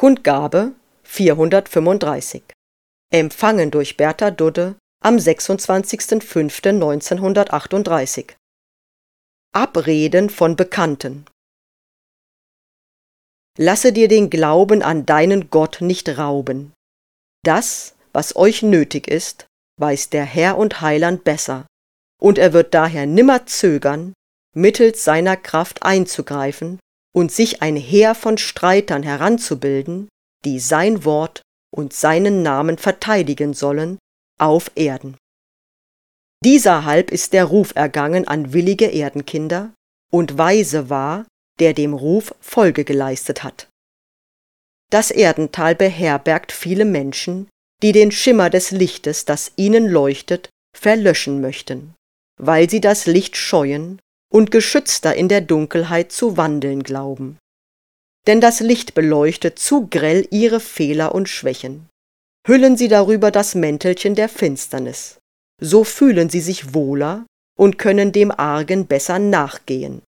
Kundgabe 435. Empfangen durch Bertha Dudde am 26.05.1938. Abreden von Bekannten. Lasse dir den Glauben an deinen Gott nicht rauben. Das, was euch nötig ist, weiß der Herr und Heiland besser, und er wird daher nimmer zögern, mittels seiner Kraft einzugreifen und sich ein Heer von Streitern heranzubilden, die sein Wort und seinen Namen verteidigen sollen, auf Erden. Dieserhalb ist der Ruf ergangen an willige Erdenkinder, und weise war, der dem Ruf Folge geleistet hat. Das Erdental beherbergt viele Menschen, die den Schimmer des Lichtes, das ihnen leuchtet, verlöschen möchten, weil sie das Licht scheuen und geschützter in der Dunkelheit zu wandeln glauben. Denn das Licht beleuchtet zu grell ihre Fehler und Schwächen. Hüllen sie darüber das Mäntelchen der Finsternis, so fühlen sie sich wohler und können dem Argen besser nachgehen.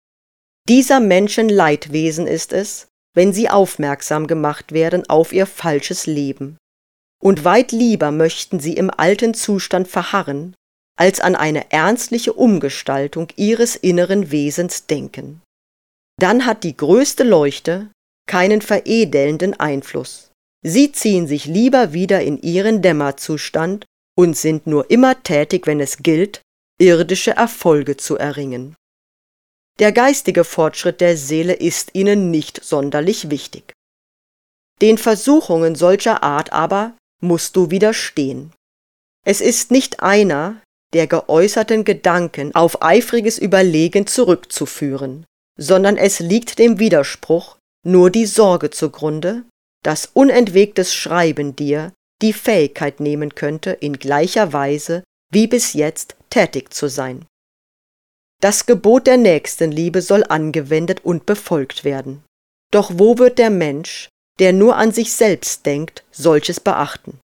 Dieser Menschen Leidwesen ist es, wenn sie aufmerksam gemacht werden auf ihr falsches Leben. Und weit lieber möchten sie im alten Zustand verharren, als an eine ernstliche Umgestaltung ihres inneren Wesens denken. Dann hat die größte Leuchte keinen veredelnden Einfluss. Sie ziehen sich lieber wieder in ihren Dämmerzustand und sind nur immer tätig, wenn es gilt, irdische Erfolge zu erringen. Der geistige Fortschritt der Seele ist ihnen nicht sonderlich wichtig. Den Versuchungen solcher Art aber musst du widerstehen. Es ist nicht einer der geäußerten Gedanken auf eifriges Überlegen zurückzuführen, sondern es liegt dem Widerspruch nur die Sorge zugrunde, dass unentwegtes Schreiben dir die Fähigkeit nehmen könnte, in gleicher Weise wie bis jetzt tätig zu sein. Das Gebot der Nächstenliebe soll angewendet und befolgt werden. Doch wo wird der Mensch, der nur an sich selbst denkt, solches beachten?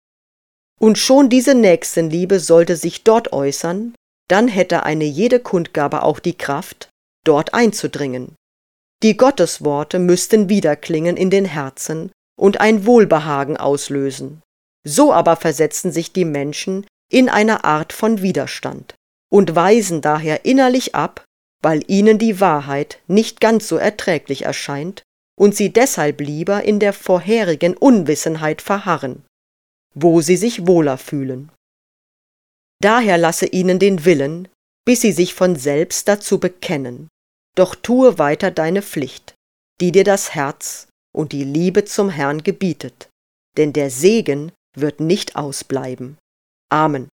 Und schon diese Nächstenliebe sollte sich dort äußern, dann hätte eine jede Kundgabe auch die Kraft, dort einzudringen. Die Gottesworte müssten widerklingen in den Herzen und ein Wohlbehagen auslösen. So aber versetzen sich die Menschen in eine Art von Widerstand und weisen daher innerlich ab, weil ihnen die Wahrheit nicht ganz so erträglich erscheint und sie deshalb lieber in der vorherigen Unwissenheit verharren, wo sie sich wohler fühlen. Daher lasse ihnen den Willen, bis sie sich von selbst dazu bekennen, doch tue weiter deine Pflicht, die dir das Herz und die Liebe zum Herrn gebietet, denn der Segen wird nicht ausbleiben. Amen.